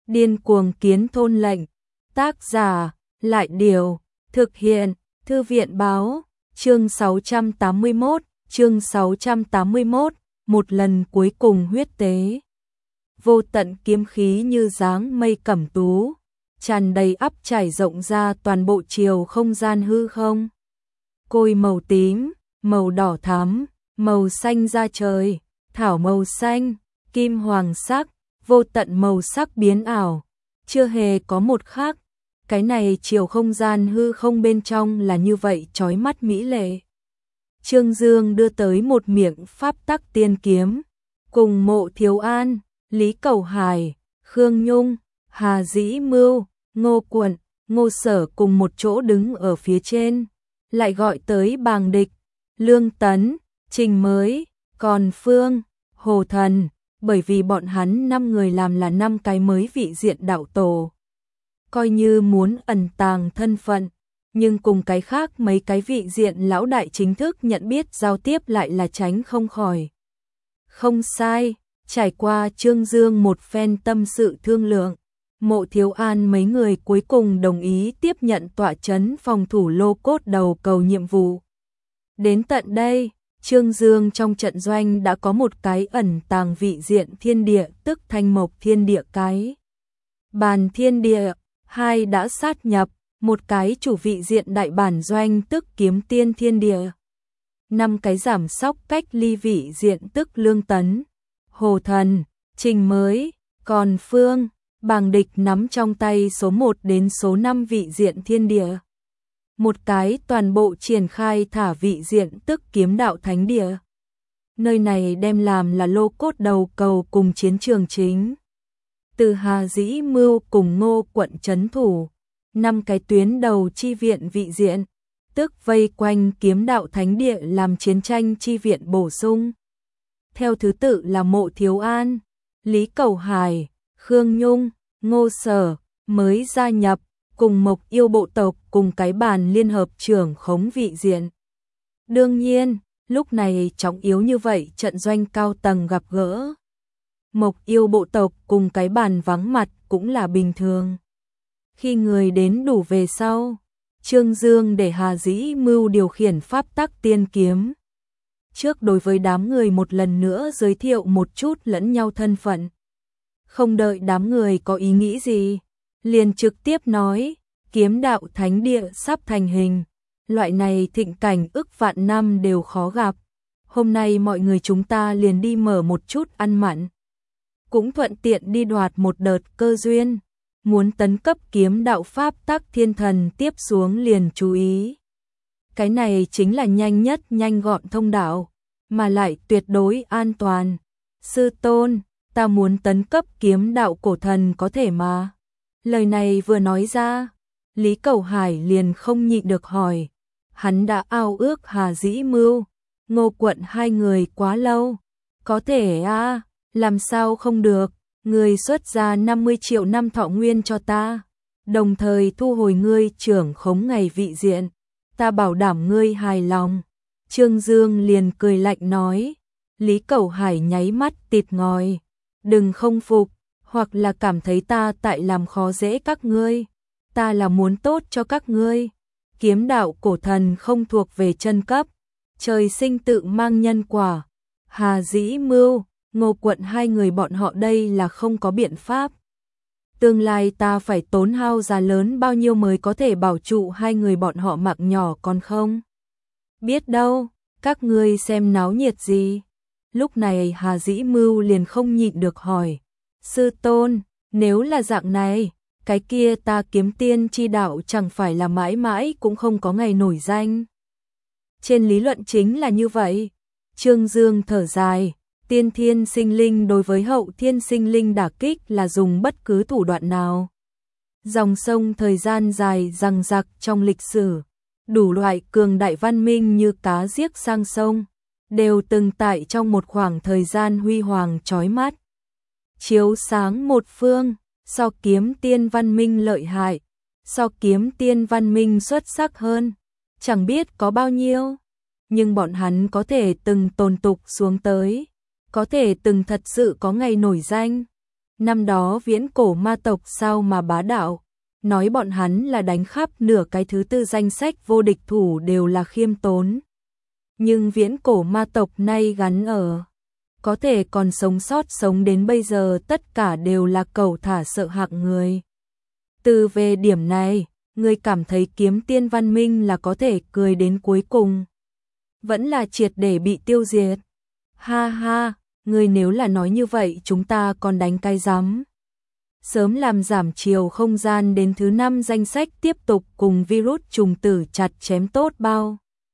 Điên cuồng kiến thôn lệnh. Tác giả, Lại Điều. Thực hiện, Thư viện Báo. Chương 681, một lần cuối cùng huyết tế. Vô tận kiếm khí như dáng mây cẩm tú, tràn đầy ắp trải rộng ra toàn bộ chiều không gian hư không. Côi màu tím, màu đỏ thắm, màu xanh da trời, thảo màu xanh, kim hoàng sắc, vô tận màu sắc biến ảo, chưa hề có một khác. Cái này chiều không gian hư không bên trong là như vậy chói mắt mỹ lệ. Trương Dương đưa tới một miệng pháp tắc tiên kiếm, cùng Mộ Thiếu An, Lý Cầu Hải, Khương Nhung, Hà Dĩ Mưu, Ngô Quận, Ngô Sở cùng một chỗ đứng ở phía trên, lại gọi tới Bàng Địch, Lương Tấn, Trình Mới, Còn Phương, Hồ Thần, bởi vì bọn hắn 5 người làm là 5 cái mới vị diện đạo tổ. Coi như muốn ẩn tàng thân phận, nhưng cùng cái khác mấy cái vị diện lão đại chính thức nhận biết giao tiếp lại là tránh không khỏi. Không sai, trải qua Trương Dương một phen tâm sự thương lượng, Mộ Thiếu An mấy người cuối cùng đồng ý tiếp nhận tọa trấn phòng thủ lô cốt đầu cầu nhiệm vụ. Đến tận đây, Trương Dương trong trận doanh đã có một cái ẩn tàng vị diện thiên địa, tức Thanh Mộc thiên địa cái. Bàn thiên địa, 2 đã sát nhập, một cái chủ vị diện đại bản doanh tức Kiếm Tiên thiên địa. 5 cái giảm sóc cách ly vị diện tức Lương Tấn, Hồ Thần, Trình Mới, Còn Phương, Bàng Địch nắm trong tay số 1 đến số 5 vị diện thiên địa. Một cái toàn bộ triển khai thả vị diện tức Kiếm Đạo Thánh Địa. Nơi này đem làm là lô cốt đầu cầu cùng chiến trường chính. Từ Hà Dĩ Mưu cùng Ngô Quận trấn thủ, 5 cái tuyến đầu chi viện vị diện, tức vây quanh Kiếm Đạo Thánh Địa làm chiến tranh chi viện bổ sung. Theo thứ tự là Mộ Thiếu An, Lý Cầu Hải, Khương Nhung, Ngô Sở, mới gia nhập, cùng Mộc Yêu bộ tộc cùng cái bàn liên hợp trưởng khống vị diện. Đương nhiên, lúc này trọng yếu như vậy trận doanh cao tầng gặp gỡ. Mộc Yêu bộ tộc cùng cái bàn vắng mặt cũng là bình thường. Khi người đến đủ về sau, Trương Dương để Hà Dĩ Mưu điều khiển pháp tắc tiên kiếm. Trước đối với đám người một lần nữa giới thiệu một chút lẫn nhau thân phận. Không đợi đám người có ý nghĩ gì, liền trực tiếp nói, Kiếm Đạo Thánh Địa sắp thành hình. Loại này thịnh cảnh ức vạn năm đều khó gặp. Hôm nay mọi người chúng ta liền đi mở một chút ăn mặn. Cũng thuận tiện đi đoạt một đợt cơ duyên. Muốn tấn cấp kiếm đạo pháp tắc thiên thần tiếp xuống liền chú ý. Cái này chính là nhanh nhất nhanh gọn thông đạo, mà lại tuyệt đối an toàn. Sư tôn, ta muốn tấn cấp kiếm đạo cổ thần có thể mà. Lời này vừa nói ra, Lý Cầu Hải liền không nhịn được hỏi. Hắn đã ao ước Hà Dĩ Mưu, Ngô Quận 2 người quá lâu. Có thể à, làm sao không được, người xuất ra 50 triệu năm thọ nguyên cho ta, đồng thời thu hồi ngươi trưởng khống ngày vị diện, ta bảo đảm ngươi hài lòng. Trương Dương liền cười lạnh nói. Lý Cầu Hải nháy mắt tịt ngòi, đừng không phục, hoặc là cảm thấy ta tại làm khó dễ các ngươi, ta là muốn tốt cho các ngươi. Kiếm đạo cổ thần không thuộc về chân cấp, trời sinh tự mang nhân quả. Hà Dĩ Mưu, Ngô Quận 2 người bọn họ đây là không có biện pháp. Tương lai ta phải tốn hao giá lớn bao nhiêu mới có thể bảo trụ 2 người bọn họ mạng nhỏ còn không? Biết đâu, các ngươi xem náo nhiệt gì? Lúc này Hà Dĩ Mưu liền không nhịn được hỏi. Sư tôn, nếu là dạng này, cái kia ta Kiếm Tiên chi đạo chẳng phải là mãi mãi cũng không có ngày nổi danh. Trên lý luận chính là như vậy. Trương Dương thở dài, tiên thiên sinh linh đối với hậu thiên sinh linh đả kích là dùng bất cứ thủ đoạn nào. Dòng sông thời gian dài dằng dặc trong lịch sử, đủ loại cường đại văn minh như cá giết sang sông, đều từng tại trong một khoảng thời gian huy hoàng chói mắt. Chiếu sáng một phương, so Kiếm Tiên văn minh lợi hại, so Kiếm Tiên văn minh xuất sắc hơn, chẳng biết có bao nhiêu. Nhưng bọn hắn có thể từng tồn tục xuống tới, có thể từng thật sự có ngày nổi danh. Năm đó viễn cổ ma tộc sao mà bá đạo, nói bọn hắn là đánh khắp nửa cái thứ tư danh sách vô địch thủ đều là khiêm tốn. Nhưng viễn cổ ma tộc nay gắn ở, có thể còn sống sót sống đến bây giờ tất cả đều là cẩu thả sợ hạng người. Từ về điểm này, ngươi cảm thấy kiếm tiên văn minh là có thể cười đến cuối cùng, vẫn là triệt để bị tiêu diệt. Ha ha, ngươi nếu là nói như vậy chúng ta còn đánh cái rắm. Sớm làm giảm chiều không gian đến thứ 5 danh sách tiếp tục cùng virus trùng tử chặt chém tốt bao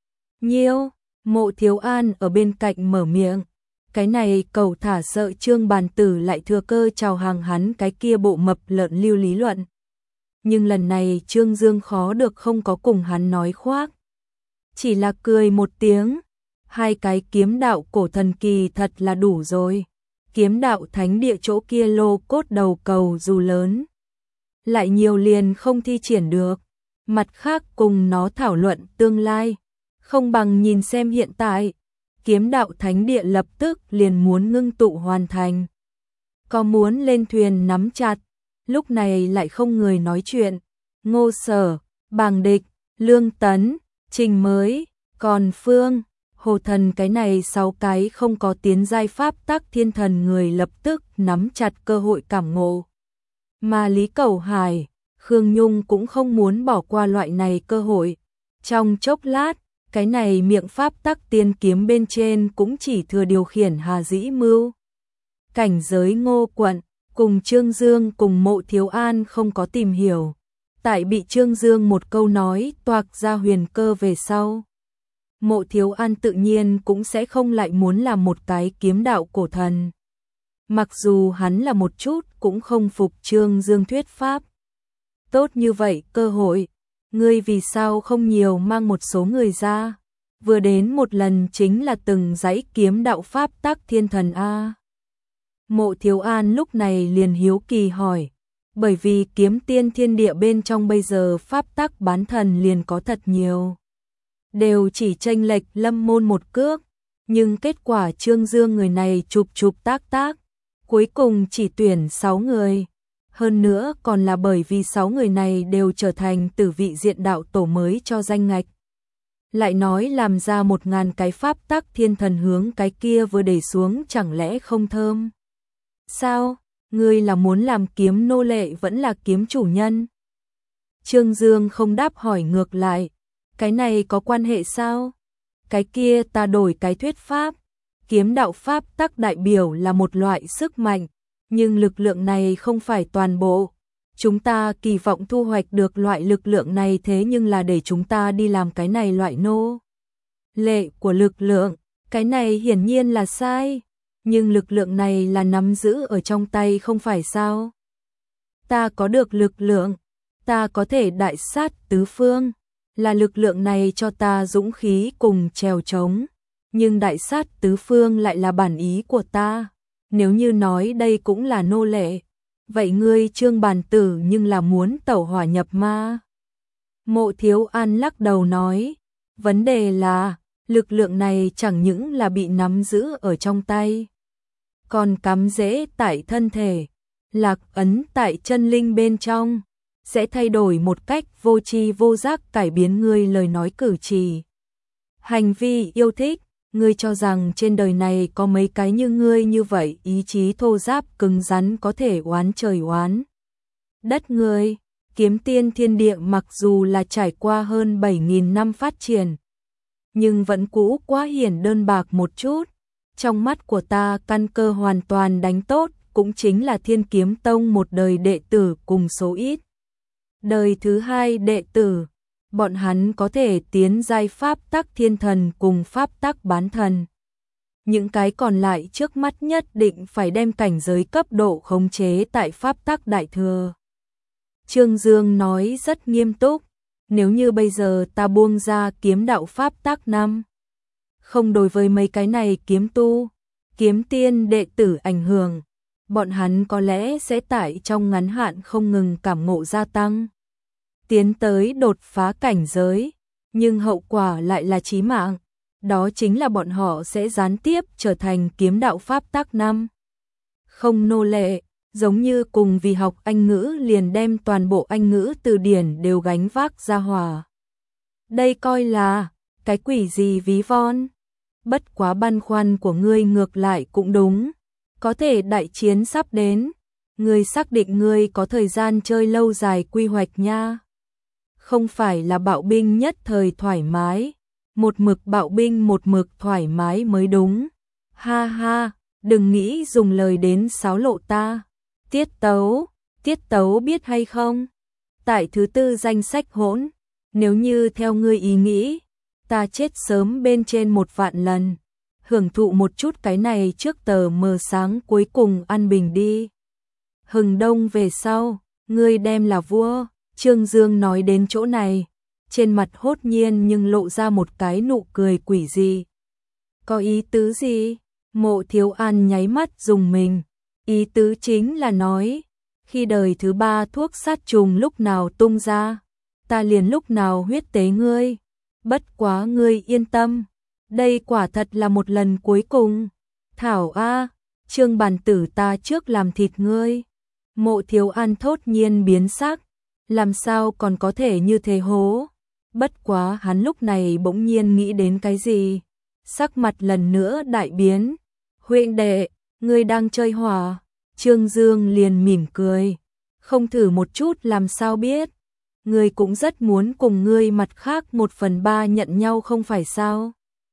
nhiêu. Mộ Thiếu An ở bên cạnh mở miệng. Cái này cẩu thả sợ Trương Bàn Tử lại thừa cơ chào hàng hắn cái kia bộ mập lợn lưu lý luận. Nhưng lần này Trương Dương khó được không có cùng hắn nói khoác. Chỉ là cười một tiếng. Hai cái kiếm đạo cổ thần kỳ thật là đủ rồi. Kiếm đạo thánh địa chỗ kia lô cốt đầu cầu dù lớn, lại nhiều liền không thi triển được. Mặt khác cùng nó thảo luận tương lai, không bằng nhìn xem hiện tại. Kiếm đạo thánh địa lập tức liền muốn ngưng tụ hoàn thành. Có muốn lên thuyền nắm chặt, lúc này lại không người nói chuyện. Ngô Sở, Bàng Địch, Lương Tấn, Trình Mới, còn Phương, Hồ Thần cái này 6 cái không có tiến giai pháp tắc thiên thần người lập tức nắm chặt cơ hội cảm ngộ. Mà Lý Cẩu Hải, Khương Nhung cũng không muốn bỏ qua loại này cơ hội. Trong chốc lát, cái này miệng pháp tắc tiên kiếm bên trên cũng chỉ thừa điều khiển Hà Dĩ Mưu. Cảnh giới Ngô Quận, cùng Trương Dương cùng Mộ Thiếu An không có tìm hiểu. Tại bị Trương Dương một câu nói toạc ra huyền cơ về sau. Mộ Thiếu An tự nhiên cũng sẽ không lại muốn làm một cái kiếm đạo cổ thần. Mặc dù hắn là một chút cũng không phục Trương Dương thuyết pháp. Tốt như vậy cơ hội, ngươi vì sao không nhiều mang một số người ra, vừa đến một lần chính là từng dãy kiếm đạo pháp tắc thiên thần A. Mộ Thiếu An lúc này liền hiếu kỳ hỏi, bởi vì kiếm tiên thiên địa bên trong bây giờ pháp tắc bán thần liền có thật nhiều. Đều chỉ chênh lệch Lâm Môn một cước, nhưng kết quả Trương Dương người này chụp tác, cuối cùng chỉ tuyển 6 người. Hơn nữa còn là bởi vì 6 người này đều trở thành tử vị diện đạo tổ mới cho danh ngạch. Lại nói làm ra 1000 cái pháp tắc thiên thần hướng cái kia vừa đẩy xuống chẳng lẽ không thơm? Sao? Ngươi là muốn làm kiếm nô lệ vẫn là kiếm chủ nhân? Trương Dương không đáp hỏi ngược lại. Cái này có quan hệ sao? Cái kia ta đổi cái thuyết pháp. Kiếm đạo pháp tắc đại biểu là một loại sức mạnh, nhưng lực lượng này không phải toàn bộ. Chúng ta kỳ vọng thu hoạch được loại lực lượng này thế nhưng là để chúng ta đi làm cái này loại nô lệ của lực lượng. Cái này hiển nhiên là sai. Nhưng lực lượng này là nắm giữ ở trong tay không phải sao? Ta có được lực lượng, ta có thể đại sát tứ phương. Là lực lượng này cho ta dũng khí cùng trèo trống, nhưng đại sát tứ phương lại là bản ý của ta. Nếu như nói đây cũng là nô lệ, vậy ngươi Trương Bàn Tử nhưng là muốn tẩu hỏa nhập ma. Mộ Thiếu An lắc đầu nói, vấn đề là, lực lượng này chẳng những là bị nắm giữ ở trong tay, còn cắm rễ tại thân thể, lạc ấn tại chân linh bên trong. Sẽ thay đổi một cách vô tri vô giác cải biến ngươi lời nói cử chỉ. Hành vi yêu thích, ngươi cho rằng trên đời này có mấy cái như ngươi như vậy ý chí thô giáp cứng rắn có thể oán trời oán đất ngươi. Kiếm tiên thiên địa mặc dù là trải qua hơn 7.000 năm phát triển, nhưng vẫn cũ quá hiển đơn bạc một chút. Trong mắt của ta căn cơ hoàn toàn đánh tốt cũng chính là Thiên Kiếm Tông một đời đệ tử cùng số ít. Đời thứ 2 đệ tử, bọn hắn có thể tiến giai pháp tắc thiên thần cùng pháp tắc bán thần. Những cái còn lại trước mắt nhất định phải đem cảnh giới cấp độ khống chế tại pháp tắc đại thừa. Trương Dương nói rất nghiêm túc, nếu như bây giờ ta buông ra kiếm đạo pháp tắc 5, không đối với mấy cái này kiếm tu, kiếm tiên đệ tử ảnh hưởng, bọn hắn có lẽ sẽ tại trong ngắn hạn không ngừng cảm ngộ gia tăng, tiến tới đột phá cảnh giới, nhưng hậu quả lại là chí mạng, đó chính là bọn họ sẽ gián tiếp trở thành kiếm đạo pháp tắc 5. Không nô lệ, giống như cùng vì học Anh ngữ liền đem toàn bộ Anh ngữ từ điển đều gánh vác ra hỏa. Đây coi là cái quỷ gì ví von. Bất quá băn khoăn của ngươi ngược lại cũng đúng. Có thể đại chiến sắp đến. Ngươi xác định ngươi có thời gian chơi lâu dài quy hoạch nha. Không phải là bạo binh nhất thời thoải mái. Một mực bạo binh một mực thoải mái mới đúng. Ha ha, đừng nghĩ dùng lời đến xáo lộ ta. Tiết tấu biết hay không? Tại thứ tư danh sách hỗn. Nếu như theo ngươi ý nghĩ, ta chết sớm bên trên 1.000.000 lần. Hưởng thụ một chút cái này trước tờ mờ sáng cuối cùng ăn bình đi. Hừng đông về sau, ngươi đem là vua. Trương Dương nói đến chỗ này, trên mặt hốt nhiên nhưng lộ ra một cái nụ cười quỷ dị. Có ý tứ gì? Mộ Thiếu An nháy mắt dùng mình. Ý tứ chính là nói, khi đời thứ 3 thuốc sát trùng lúc nào tung ra, ta liền lúc nào huyết tế ngươi. Bất quá ngươi yên tâm, đây quả thật là một lần cuối cùng. Thảo a, Trương bản tử ta trước làm thịt ngươi. Mộ Thiếu An thốt nhiên biến sắc, làm sao còn có thể như thế hố. Bất quá hắn lúc này bỗng nhiên nghĩ đến cái gì, sắc mặt lần nữa đại biến. Huynh đệ, ngươi đang chơi hỏa. Trương Dương liền mỉm cười, không thử một chút làm sao biết. Ngươi cũng rất muốn cùng ngươi mặt khác 1/3 nhận nhau không phải sao?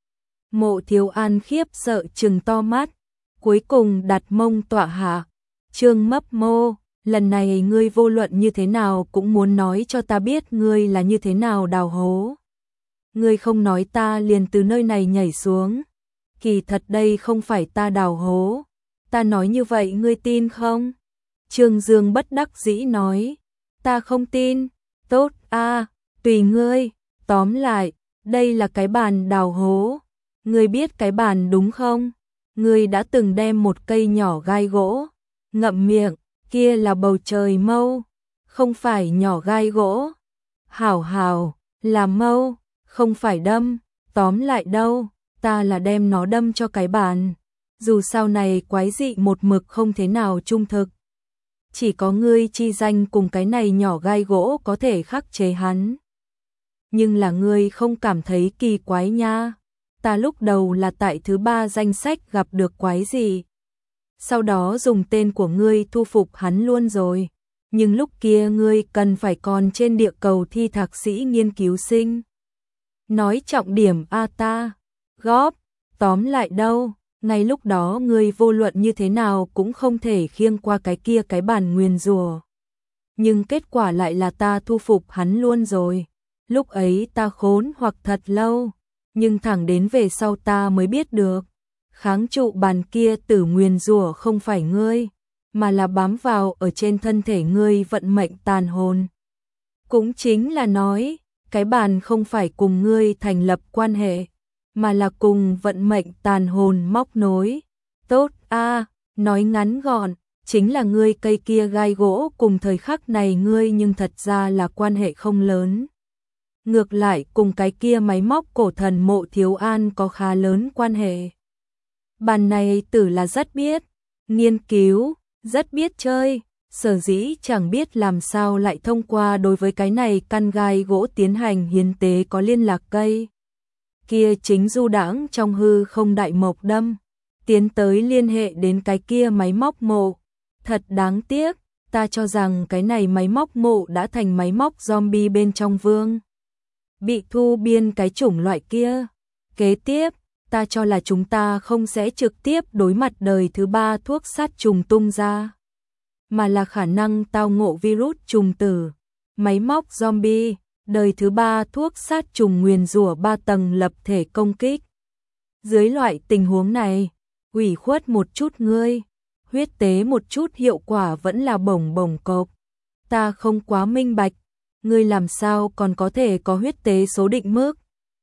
Mộ Thiếu An khiếp sợ trừng to mắt, cuối cùng đặt mông tọa hạ. Trương mấp mô, lần này ngươi vô luận như thế nào cũng muốn nói cho ta biết ngươi là như thế nào đào hố. Ngươi không nói ta liền từ nơi này nhảy xuống. Kỳ thật đây không phải ta đào hố. Ta nói như vậy ngươi tin không? Trương Dương bất đắc dĩ nói. Ta không tin. Tốt a, tùy ngươi. Tóm lại, đây là cái bàn đào hố. Ngươi biết cái bàn đúng không? Ngươi đã từng đem một cây nhỏ gai gỗ, ngậm miệng, kia là bầu trời mâu, không phải nhỏ gai gỗ. Hảo hảo, là mâu, không phải đâm. Tóm lại đâu, ta là đem nó đâm cho cái bàn. Dù sau này quái dị một mực không thế nào trung thực. Chỉ có ngươi chi danh cùng cái này nhỏ gai gỗ có thể khắc chế hắn. Nhưng là ngươi không cảm thấy kỳ quái nha. Ta lúc đầu là tại thứ 3 danh sách gặp được quái gì. Sau đó dùng tên của ngươi thu phục hắn luôn rồi. Nhưng lúc kia ngươi cần phải còn trên địa cầu thi thạc sĩ nghiên cứu sinh. Nói trọng điểm a ta. Góp, tóm lại đâu. Ngay lúc đó ngươi vô luận như thế nào cũng không thể khiêng qua cái kia cái bàn nguyền rủa. Nhưng kết quả lại là ta thu phục hắn luôn rồi. Lúc ấy ta khốn hoặc thật lâu. Nhưng thẳng đến về sau ta mới biết được. Kháng trụ bàn kia tử nguyền rủa không phải ngươi, mà là bám vào ở trên thân thể ngươi vận mệnh tàn hồn. Cũng chính là nói, cái bàn không phải cùng ngươi thành lập quan hệ, mà là cùng vận mệnh tàn hồn móc nối. Tốt a, nói ngắn gọn, chính là ngươi cây kia gai gỗ cùng thời khắc này ngươi nhưng thật ra là quan hệ không lớn. Ngược lại cùng cái kia máy móc cổ thần Mộ Thiếu An có khá lớn quan hệ. Bàn này tử là rất biết nghiên cứu, rất biết chơi, sở dĩ chẳng biết làm sao lại thông qua đối với cái này căn gai gỗ tiến hành hiến tế có liên lạc cây. Kia chính du đãng trong hư không đại mộc đâm, tiến tới liên hệ đến cái kia máy móc mộ. Thật đáng tiếc, ta cho rằng cái này máy móc mộ đã thành máy móc zombie bên trong vương. Bị thu biên cái chủng loại kia. Kế tiếp, ta cho là chúng ta không sẽ trực tiếp đối mặt đời thứ 3 thuốc sát trùng tung ra, mà là khả năng tao ngộ virus trùng tử, máy móc zombie, đời thứ 3 thuốc sát trùng nguyền rủa 3 tầng lập thể công kích. Dưới loại tình huống này, ủy khuất một chút ngươi, huyết tế một chút hiệu quả vẫn là bổng bổng cộp. Ta không quá minh bạch, ngươi làm sao còn có thể có huyết tế số định mức?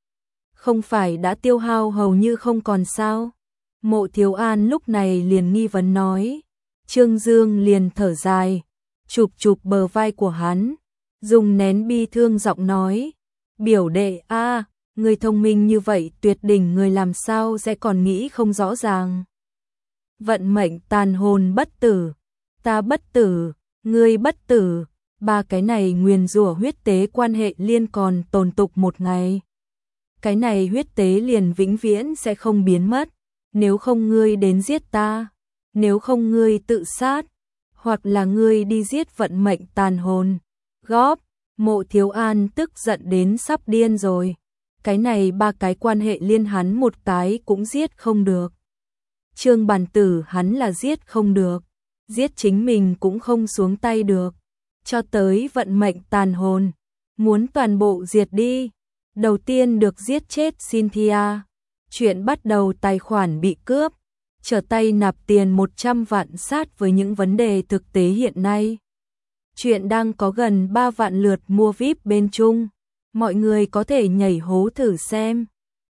Không phải đã tiêu hao hầu như không còn sao? Mộ Thiếu An lúc này liền nghi vấn nói. Trương Dương liền thở dài, chụp chụp bờ vai của hắn, dùng nén bi thương giọng nói. Biểu đệ a, người thông minh như vậy tuyệt đỉnh, người làm sao sẽ còn nghĩ không rõ ràng. Vận mệnh tàn hồn bất tử, Ta bất tử, ngươi bất tử, ba cái này nguyền rủa huyết tế quan hệ liên còn tồn tục một ngày. Cái này huyết tế liền vĩnh viễn sẽ không biến mất, nếu không ngươi đến giết ta, nếu không ngươi tự sát, hoặc là ngươi đi giết vận mệnh tàn hồn. Góp, Mộ Thiếu An tức giận đến sắp điên rồi. Cái này ba cái quan hệ liên hắn một cái cũng giết không được. Trương Bàn Tử hắn là giết không được, giết chính mình cũng không xuống tay được. Cho tới vận mệnh tàn hồn, muốn toàn bộ diệt đi. Đầu tiên được giết chết Cynthia. Chuyện bắt đầu tài khoản bị cướp, trở tay nạp tiền 100 vạn sát với những vấn đề thực tế hiện nay. Chuyện đang có gần 3 vạn lượt mua VIP bên Trung. Mọi người có thể nhảy hố thử xem.